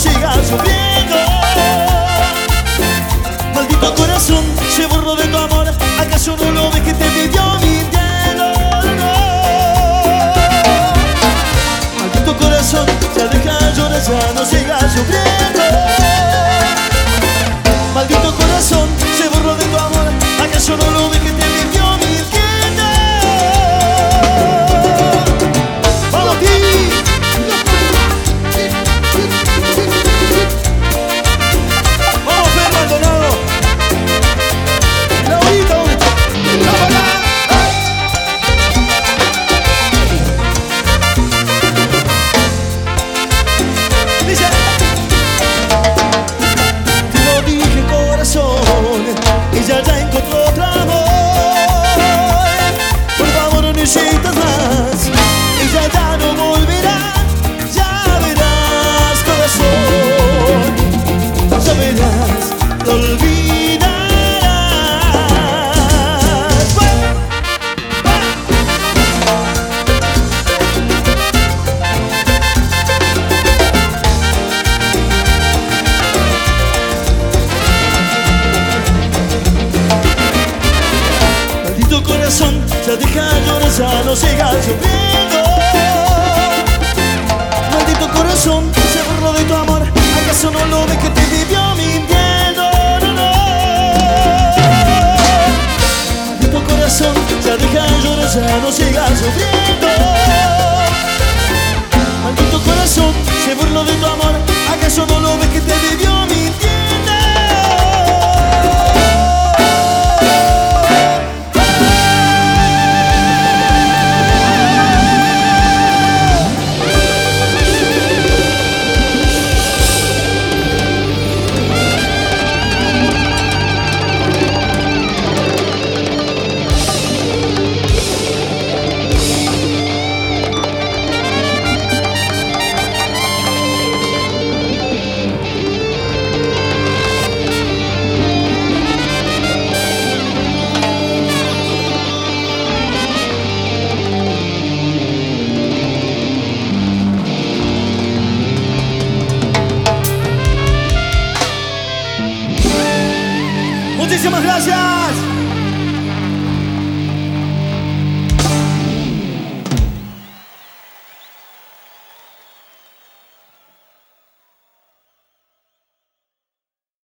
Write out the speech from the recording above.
sigas sufriendo. Maldito corazón, se borró de tu amor. ¿Acaso no lo ves que te pidió mintiendo? No. Maldito corazón, ya deja de llorar, ya no sigas sufriendo. Maldito corazón, se borró de tu amor. ¿Acaso no lo ves que te pidió mintiendo? ¡Vamos, ti! ¡Vamos, Fer Maldonado! ¡Laurita! Dice: te lo dije, corazón, ella ya encontró otro amor. Por favor, no necesitas más, ella ya no volverá. Ya verás, corazón, ya verás, te olvidarás. Maldito corazón, ya deja de llorar, ya no sigas sufriendo. Maldito corazón, se borró de tu amor. ¿Acaso no lo ves que te vivió mintiendo? No, no. Maldito corazón, ya deja de llorar, ya no sigas sufriendo. Maldito corazón, se burló de tu amor. ¿Acaso no lo ves que te vivió mintiendo? Muchísimas gracias.